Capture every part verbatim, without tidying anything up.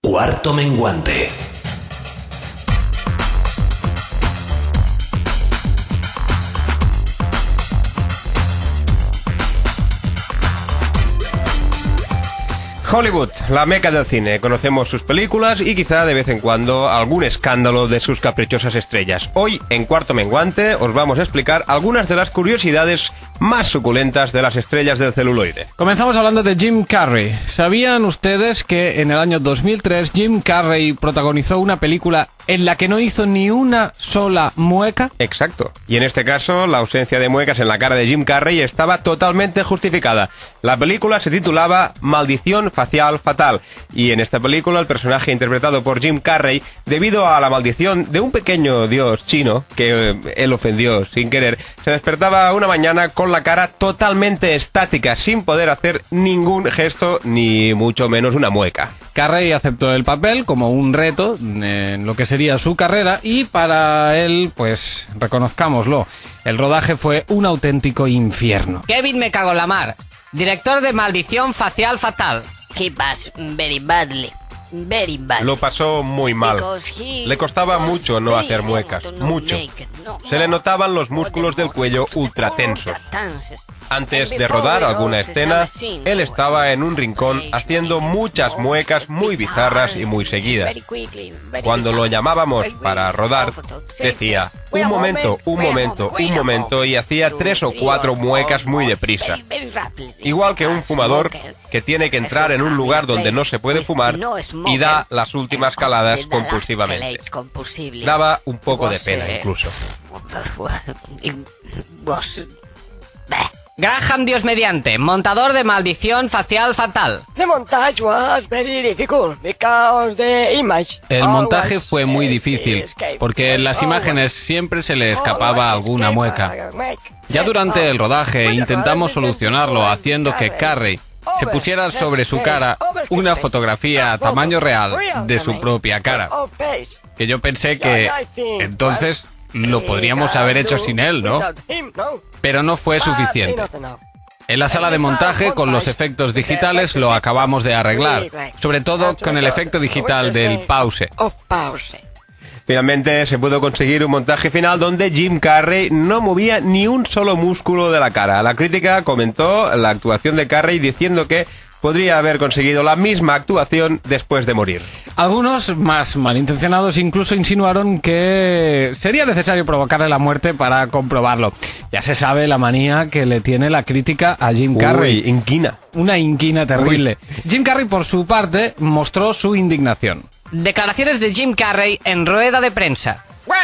Cuarto Menguante. Hollywood, la meca del cine. Conocemos sus películas y quizá de vez en cuando algún escándalo de sus caprichosas estrellas. Hoy, en Cuarto Menguante, os vamos a explicar algunas de las curiosidades más suculentas de las estrellas del celuloide. Comenzamos hablando de Jim Carrey. ¿Sabían ustedes que en el año dos mil tres Jim Carrey protagonizó una película en la que no hizo ni una sola mueca? Exacto. Y en este caso, la ausencia de muecas en la cara de Jim Carrey estaba totalmente justificada. La película se titulaba Maldición Facial Fatal. Y en esta película, el personaje interpretado por Jim Carrey, debido a la maldición de un pequeño dios chino, que eh, él ofendió sin querer, se despertaba una mañana con la cara totalmente estática, sin poder hacer ningún gesto, ni mucho menos una mueca. Carrey aceptó el papel como un reto en lo que sería su carrera y para él, pues, reconozcámoslo, el rodaje fue un auténtico infierno. Kevin me cago en la mar, director de Maldición Facial Fatal. He passed very badly. Very bad. Lo pasó muy mal. Le costaba mucho no hacer muecas, mucho. Se le notaban los músculos del cuello ultratensos. Antes de rodar alguna escena, él estaba en un rincón haciendo muchas muecas muy bizarras y muy seguidas. Cuando lo llamábamos para rodar, decía, un momento, un momento, un momento, y hacía tres o cuatro muecas muy deprisa. Igual que un fumador que tiene que entrar en un lugar donde no se puede fumar y da las últimas caladas compulsivamente. Daba un poco de pena incluso. Graham Dios mediante, montador de Maldición Facial Fatal. The montage was very difficult because the image. El montaje fue muy difícil porque en las imágenes siempre se le escapaba alguna mueca. Ya durante el rodaje intentamos solucionarlo haciendo que Carrey se pusiera sobre su cara una fotografía a tamaño real de su propia cara. Que yo pensé que entonces lo podríamos haber hecho sin él, ¿no? Pero no fue suficiente. En la sala de montaje, con los efectos digitales, lo acabamos de arreglar. Sobre todo con el efecto digital del pause. Finalmente se pudo conseguir un montaje final donde Jim Carrey no movía ni un solo músculo de la cara. La crítica comentó la actuación de Carrey diciendo que podría haber conseguido la misma actuación después de morir. Algunos, más malintencionados, incluso insinuaron que sería necesario provocarle la muerte para comprobarlo. Ya se sabe la manía que le tiene la crítica a Jim Carrey. Uy, inquina. Una inquina terrible. Uy. Jim Carrey, por su parte, mostró su indignación. Declaraciones de Jim Carrey en rueda de prensa.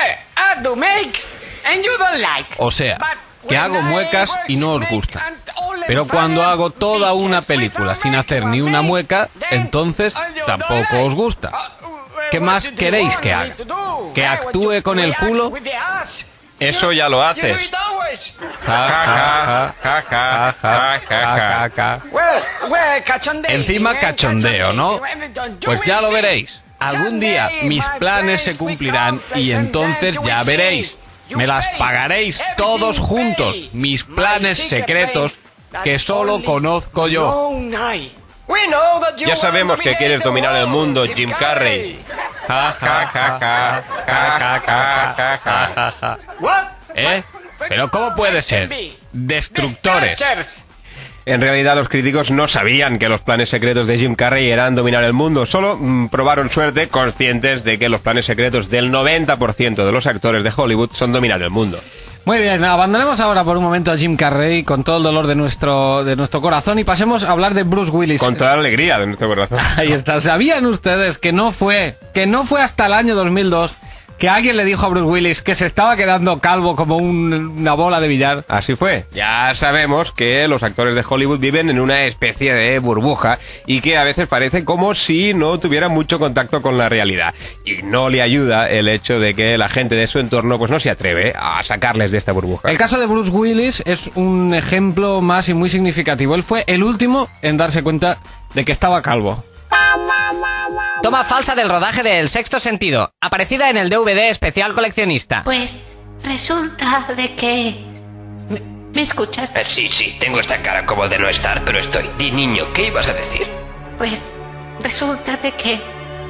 O sea, que hago muecas y no os gusta. Pero cuando hago toda una película sin hacer ni una mueca, entonces tampoco os gusta. ¿Qué más queréis que haga? ¿Que actúe con el culo? Eso ya lo haces. Ja, ja, ja, ja, ja, ja, ja, ja. Encima cachondeo, ¿no? Pues ya lo veréis. Algún día mis planes se cumplirán y entonces ya veréis. Me las pagaréis todos juntos, mis planes secretos que solo conozco yo. Ya sabemos que quieres dominar el mundo, Jim Carrey. Ja, ja, ja, ja, ja, ja, ja, ja, ja. ¿Eh? ¿Pero cómo puede ser? Destructores. En realidad los críticos no sabían que los planes secretos de Jim Carrey eran dominar el mundo, solo mmm, probaron suerte conscientes de que los planes secretos del noventa por ciento de los actores de Hollywood son dominar el mundo. Muy bien, abandonemos ahora por un momento a Jim Carrey con todo el dolor de nuestro, de nuestro corazón y pasemos a hablar de Bruce Willis. Con toda la alegría de nuestro corazón. Ahí está. ¿Sabían ustedes que no fue, que no fue hasta el año dos mil dos que alguien le dijo a Bruce Willis que se estaba quedando calvo como un, una bola de billar? Así fue. Ya sabemos que los actores de Hollywood viven en una especie de burbuja y que a veces parece como si no tuvieran mucho contacto con la realidad. Y no le ayuda el hecho de que la gente de su entorno pues no se atreve a sacarles de esta burbuja. El caso de Bruce Willis es un ejemplo más y muy significativo. Él fue el último en darse cuenta de que estaba calvo. Toma falsa del rodaje de El Sexto Sentido, aparecida en el D V D especial coleccionista. Pues resulta de que... ¿Me, ¿me escuchas? Eh, sí, sí, tengo esta cara como de no estar, pero estoy. Di, niño, ¿qué ibas a decir? Pues resulta de que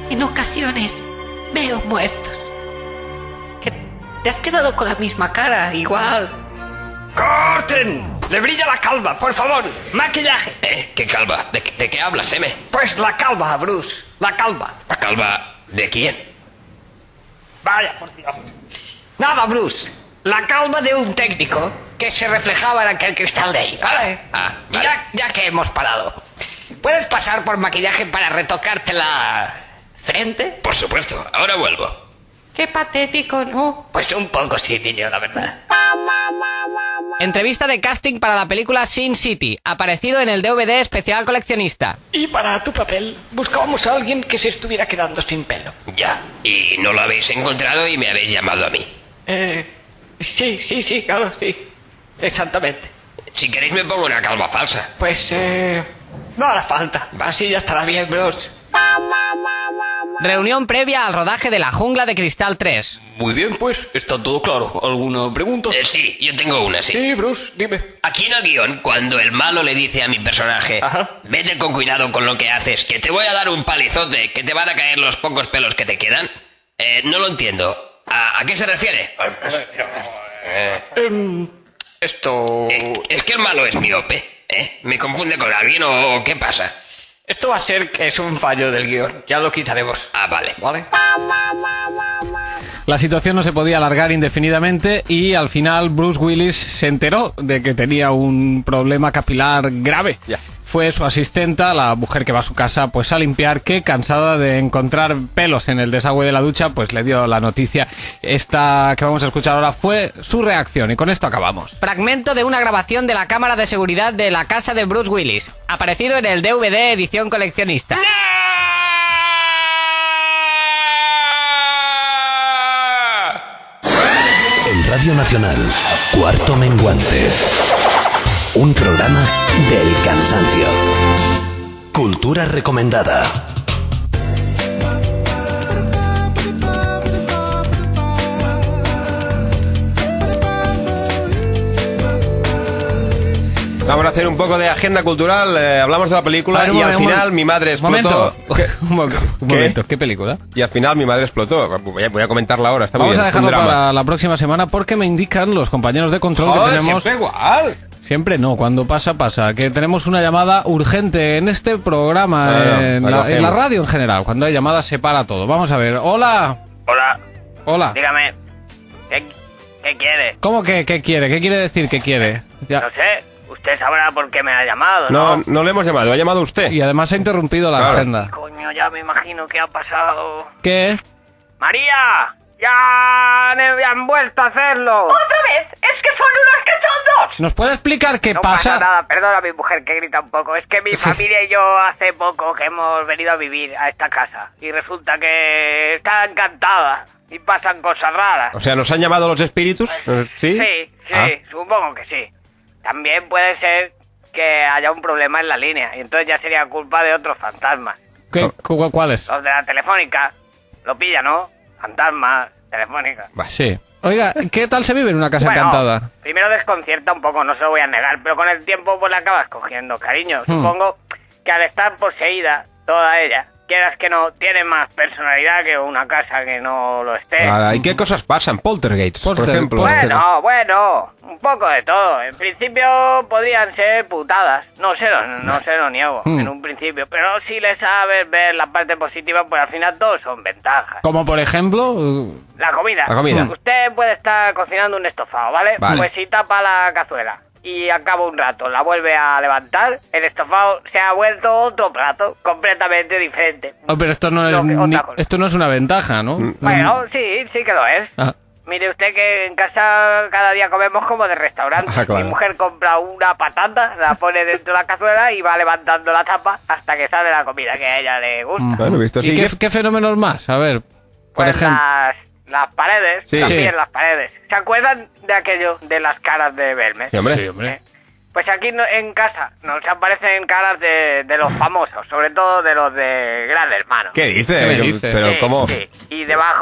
En ocasiones veo muertos. Que te has quedado con la misma cara, igual. ¡Corten! ¡Le brilla la calva, por favor! ¡Maquillaje! ¿Eh? ¿Qué calva? ¿De, de qué hablas, M? Pues la calva, Bruce. La calva. ¿La calva de quién? Vaya, por Dios. Nada, Bruce. La calva de un técnico que se reflejaba en aquel cristal de ahí, ¿vale? Ah, Y vale. ya, ya que hemos parado, ¿puedes pasar por maquillaje para retocarte la frente? Por supuesto, ahora vuelvo. Qué patético, ¿no? Pues un poco sí, niño, la verdad. Entrevista de casting para la película Sin City, aparecido en el D V D especial coleccionista. Y para tu papel, buscábamos a alguien que se estuviera quedando sin pelo. Ya, y no lo habéis encontrado y me habéis llamado a mí. Eh, sí, sí, sí, claro, sí. Exactamente. Si queréis me pongo una calva falsa. Pues, eh... no hará falta. Así ya estará bien, bros. Reunión previa al rodaje de La Jungla de Cristal tres. Muy bien, pues, está todo claro. ¿Alguna pregunta? Eh, sí, yo tengo una, sí. Sí, Bruce, dime. Aquí en el guión, cuando el malo le dice a mi personaje, Ajá. vete con cuidado con lo que haces, que te voy a dar un palizote, que te van a caer los pocos pelos que te quedan, eh, no lo entiendo. ¿A, a qué se refiere? Eh, em, esto... Eh, ¿Es que el malo es miope? ¿Eh? ¿Me confunde con alguien o qué pasa? Esto va a ser que es un fallo del guión. Ya lo quitaremos. Ah, vale. ¿Vale? La situación no se podía alargar indefinidamente y al final Bruce Willis se enteró de que tenía un problema capilar grave. Ya. Fue su asistenta, la mujer que va a su casa, pues a limpiar, que cansada de encontrar pelos en el desagüe de la ducha, pues le dio la noticia. Esta que vamos a escuchar ahora fue su reacción y con esto acabamos. Fragmento de una grabación de la cámara de seguridad de la casa de Bruce Willis, aparecido en el D V D edición coleccionista. En Radio Nacional, Cuarto Menguante. Un programa del cansancio. Cultura recomendada. Vamos a hacer un poco de agenda cultural. eh, hablamos de la película A ver, un y al momento, un final momento. mi madre explotó. Momento. Un, mo- un ¿Qué? momento, ¿qué película? Y al final mi madre explotó. Voy a, voy a comentarla ahora. Está muy Vamos bien, a es un dejarlo drama. para la próxima semana porque me indican los compañeros de control Joder, que tenemos... siempre igual. Siempre no, cuando pasa, pasa. Que tenemos una llamada urgente en este programa, No, no, no, en, la la, cogemos. en la radio en general. Cuando hay llamadas se para todo. Vamos a ver. Hola. Hola, Hola. dígame, ¿qué, qué quiere? ¿Cómo que qué quiere? ¿Qué quiere decir que quiere? Ya. No sé, usted sabrá por qué me ha llamado, ¿no? No, no le hemos llamado, ha llamado usted. Y además ha interrumpido la Claro. agenda. Coño, ya me imagino qué ha pasado. ¿Qué? ¡María! ¡Ya me han vuelto a hacerlo! ¡Otra vez! ¡Es que son unos que son dos! ¿Nos puede explicar qué No pasa? pasa nada, perdona a mi mujer que grita un poco. Es que mi familia y yo hace poco que hemos venido a vivir a esta casa. Y resulta que está encantada. Y pasan cosas raras. O sea, ¿nos han llamado los espíritus? ¿Sí? Sí, sí, Ah. supongo que sí. También puede ser que haya un problema en la línea. Y entonces ya sería culpa de otros fantasmas. ¿Qué, cu- ¿Cuál es? Los de la telefónica. Lo pilla, ¿no? Fantasmas, telefónica. Sí. Oiga, ¿qué tal se vive en una casa Bueno, encantada? primero desconcierta un poco, no se lo voy a negar, pero con el tiempo pues la acabas cogiendo cariño. Hmm. Supongo que al estar poseída toda ella, quieras que no, tiene más personalidad que una casa que no lo esté. Ah, ¿y qué cosas pasan? Poltergeist, por Polter- ejemplo. polter- Bueno, bueno, un poco de todo. En principio podrían ser putadas. No se lo, no se lo niego Hmm. en un principio. Pero si le sabes ver la parte positiva, pues al final todos son ventajas. Como por ejemplo... uh, La comida. La comida. Usted puede estar cocinando un estofado, ¿vale? Vale. Pues si tapa la cazuela y al cabo de un rato la vuelve a levantar, el estofado se ha vuelto otro plato completamente diferente. oh, pero esto no es Lo que- ni- otra cosa. esto no es una ventaja, ¿no? Bueno, sí, sí que lo es. Ah. Mire usted que en casa cada día comemos como de restaurante. Ah, claro. Mi mujer compra una patata, la pone dentro de la cazuela y va levantando la tapa hasta que sale la comida que a ella le gusta. Bueno, visto así. ¿Y qué, ¿qué- qué fenómenos más? A ver, por Pues ejemplo... las, las paredes, Sí. también Sí. las paredes. ¿Se acuerdan de aquello de las caras de Belmes? Sí, hombre. Sí, hombre. ¿Eh? Pues aquí no- en casa nos aparecen caras de, de los famosos, sobre todo de los de Gran Hermano. ¿Qué dice? ¿Qué me dice? Pero Sí, ¿cómo? sí. Y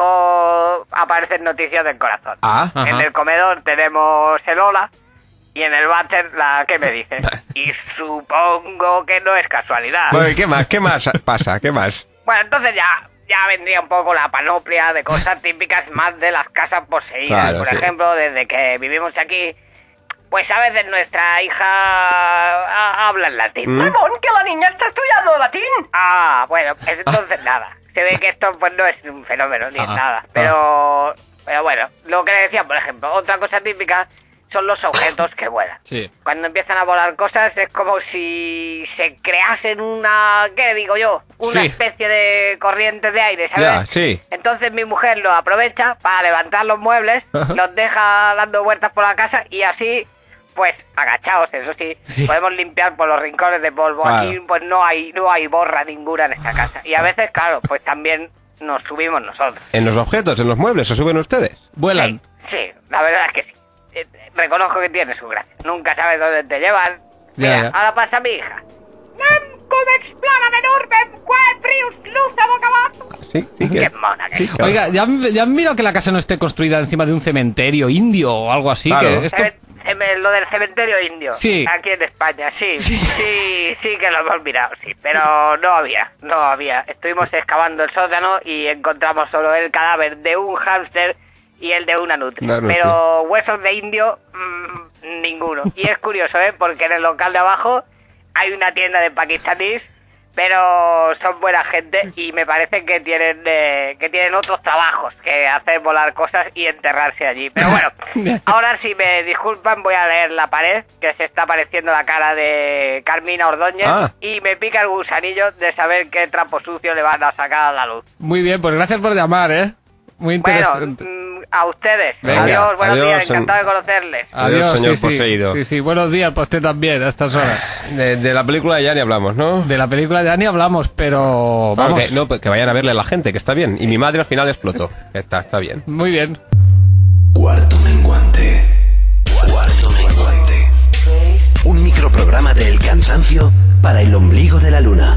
debajo aparecen noticias del corazón. Ah, Ajá. En el comedor tenemos el hola y en el váter la que me dice. Y supongo que no es casualidad. bueno, ¿y qué más? ¿Qué más pasa? ¿Qué más? Bueno, entonces ya ya vendría un poco la panoplia de cosas típicas más de las casas poseídas. Claro, Por sí. ejemplo, desde que vivimos aquí, pues a veces nuestra hija ha- habla en latín. ¿Mm? Ramón, que la niña está estudiando latín. Ah, bueno, pues entonces nada. Se ve que esto pues no es un fenómeno ni es Ah, nada. Pero, pero bueno, lo que le decía, por ejemplo, otra cosa típica son los objetos que vuelan. Sí. Cuando empiezan a volar cosas es como si se creasen una, ¿qué digo yo? Una Sí. especie de corriente de aire, ¿sabes? Ya, sí. Entonces mi mujer lo aprovecha para levantar los muebles, los deja dando vueltas por la casa y así, pues agachados, eso sí, Sí. podemos limpiar por los rincones de polvo. Claro. Aquí pues no hay no hay borra ninguna en esta casa. Y a veces, claro, pues también nos subimos nosotros. En los objetos, en los muebles, ¿se suben ustedes? Vuelan. Sí, sí, la verdad es que sí. Eh, Reconozco que tiene su gracia. Nunca sabes dónde te llevan. Ya, Mira, ya. ahora pasa mi hija. Sí, sí. Qué Que... mona que Sí, es. claro. Oiga, ¿ya, ¿ya han mirado que la casa no esté construida encima de un cementerio indio o algo así? Claro. Que esto... Ceme- ceme- Lo del cementerio indio. Sí. Aquí en España, sí. Sí, sí, que lo hemos mirado, sí. Pero no había, no había. Estuvimos excavando el sótano y encontramos solo el cadáver de un hámster y el de una nutria. Una nutria. Pero huesos de indio, mmm, ninguno. Y es curioso, ¿eh? Porque en el local de abajo hay una tienda de pakistaníes, pero son buena gente y me parece que tienen eh, que tienen otros trabajos que hacer volar cosas y enterrarse allí. Pero bueno, ahora si me disculpan voy a leer la pared, que se está apareciendo la cara de Carmina Ordóñez, Ah. y me pica el gusanillo de saber qué trapo sucio le van a sacar a la luz. Muy bien, pues gracias por llamar, ¿eh? Muy Bueno, interesante. mm, a ustedes. Venga, Adiós, buenos adiós, días, encantado de conocerles. Adiós, señor sí, poseído. Sí, sí, buenos días para usted también a estas horas. De, de la película ya ni hablamos, ¿no? De la película ya ni hablamos, pero vamos. Ah, que, no, pues que vayan a verle a la gente, que está bien. Y mi madre al final explotó. Está, está bien. Muy bien. Cuarto menguante. Cuarto menguante. Un microprograma del cansancio para el ombligo de la luna.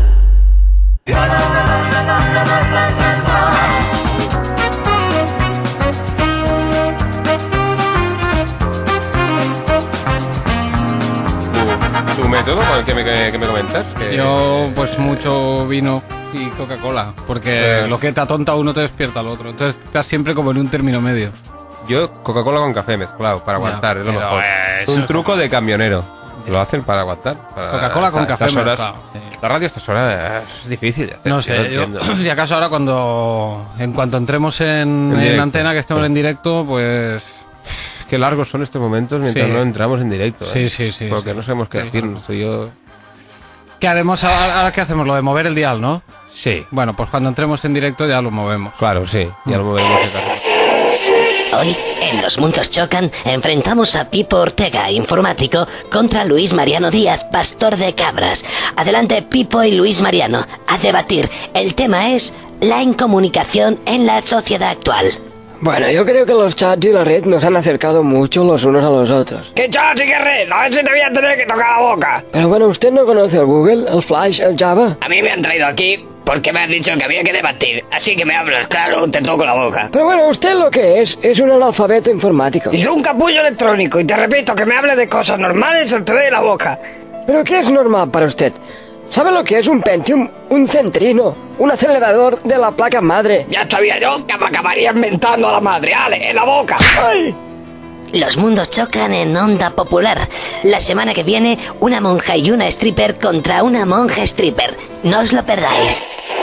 ¿Tu método con el que me, que, que me comentas? Que- Yo, pues mucho vino y Coca-Cola, porque Eh. lo que te atonta a uno te despierta al otro. Entonces estás siempre como en un término medio. Yo Coca-Cola con café mezclado para aguantar, es lo pero, mejor. eh, Un eso- truco de camionero. Lo hacen para aguantar. para- Coca-Cola con a café estas horas- mezclado, sí. La radio a estas horas es difícil de hacer. No yo sé, yo, entiendo. si acaso ahora cuando, en cuanto entremos en, En en directo. antena, que estemos Sí. en directo, pues Qué largos son estos momentos mientras Sí. no entramos en directo. ¿eh? Sí, sí, sí, Porque sí. no sabemos qué Sí. decir. Estoy yo... ¿qué haremos ahora? ¿Ahora qué hacemos? Lo de mover el dial, ¿no? Sí. Bueno, pues cuando entremos en directo ya lo movemos. Claro, sí. Ya lo moveremos. qué carajo. Hoy, en Los Mundos Chocan, enfrentamos a Pipo Ortega, informático, contra Luis Mariano Díaz, pastor de cabras. Adelante, Pipo y Luis Mariano, a debatir. El tema es la incomunicación en la sociedad actual. Bueno, yo creo que los chats y la red nos han acercado mucho los unos a los otros. ¿Qué chats y qué red? A ver si te voy a tener que tocar la boca. Pero bueno, ¿usted no conoce el Google, el Flash, el Java? A mí me han traído aquí porque me has dicho que había que debatir. Así que me hablas claro, te toco la boca. Pero bueno, usted lo que es, es un analfabeto informático. Y soy un capullo electrónico y te repito que me hables de cosas normales o te doy la boca. ¿Pero qué es normal para usted? ¿Sabe lo que es un Pentium, un Centrino, un acelerador de la placa madre? Ya sabía yo que me acabaría inventando a la madre. ¡Ale, en la boca! ¡Ay! Los mundos chocan en Onda Popular. La semana que viene, una monja y una stripper contra una monja stripper. No os lo perdáis.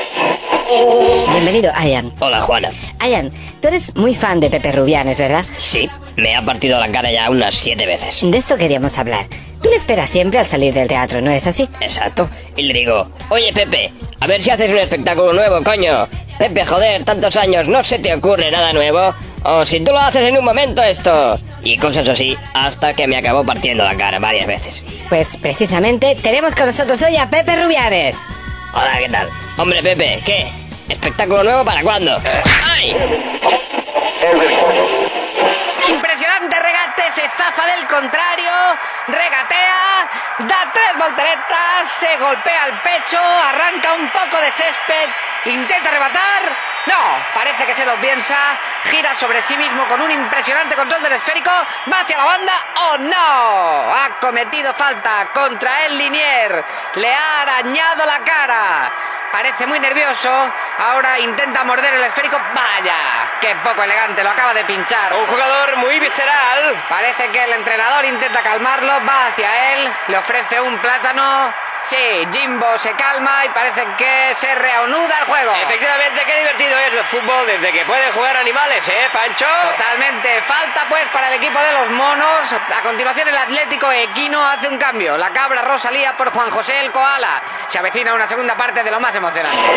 Bienvenido, Ian. Hola, Juana. Ian, tú eres muy fan de Pepe Rubianes, ¿verdad? Sí, me ha partido la cara ya unas siete veces. De esto queríamos hablar. Tú le esperas siempre al salir del teatro, ¿no es así? Exacto. Y le digo, oye, Pepe, a ver si haces un espectáculo nuevo, coño. Pepe, joder, tantos años, ¿no se te ocurre nada nuevo? O si tú lo haces en un momento esto. Y cosas así, hasta que me acabó partiendo la cara varias veces. Pues precisamente tenemos con nosotros hoy a Pepe Rubianes. Hola, ¿qué tal? Hombre, Pepe, ¿qué? ¿Espectáculo nuevo para cuándo? ¡Ay! Impresionante regate se zafa del contrario, regatea, da tres volteretas, se golpea el pecho, arranca un poco de césped, intenta arrebatar. No, parece que se lo piensa, gira sobre sí mismo con un impresionante control del esférico, va hacia la banda. ¡Oh, no! Ha cometido falta contra el Linier, le ha arañado la cara. Parece muy nervioso, ahora intenta morder el esférico. ¡Vaya! ¡Qué poco elegante! Lo acaba de pinchar. Un jugador muy visceral. Parece que el entrenador intenta calmarlo, va hacia él, le ofrece un plátano. Sí, Jimbo se calma y parece que se reanuda el juego. Efectivamente, qué divertido es el fútbol desde que pueden jugar animales, ¿eh, Pancho? Totalmente. Falta pues para el equipo de los monos. A continuación el Atlético Equino hace un cambio. La cabra Rosalía por Juan José el Koala. Se avecina una segunda parte de lo más emocionante.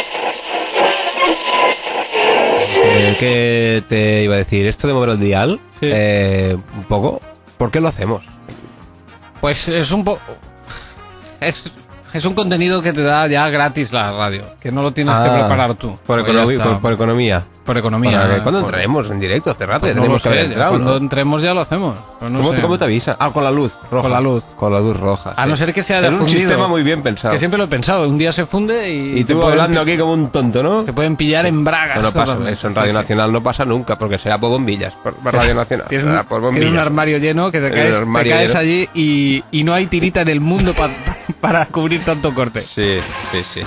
Eh, ¿Qué te iba a decir? Esto de mover el dial, sí. eh, un poco, ¿por qué lo hacemos? Pues es un poco... Es... Es un contenido que te da ya gratis la radio, que no lo tienes ah, que preparar tú. Por, economía, por, por economía. Por economía. Para que cuando por... entremos en directo, hace rato, pues ya tenemos no que haber entrado. Cuando ¿no? entremos ya lo hacemos. No ¿Cómo, ¿Cómo te avisa? Ah, con la luz roja. Con la luz. Con la luz roja. A sí. no ser que sea de Es un fundido, sistema muy bien pensado. Que siempre lo he pensado. Un día se funde y... Y tú hablando aquí como un tonto, ¿no? Te pueden pillar sí. en bragas. No, no pasa eso. En Radio Nacional no pasa nunca, porque será por bombillas. Por, por Radio Nacional. Tienes un, por bombillas. Tienes un armario lleno que te caes, te caes allí y, y no hay tirita en el mundo pa, para cubrir tanto corte. Sí, sí, sí.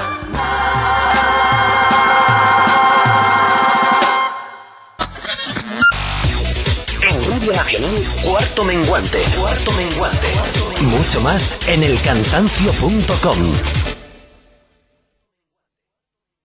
Radio Nacional, Cuarto Menguante. Cuarto Menguante. Mucho más en el cansancio punto com.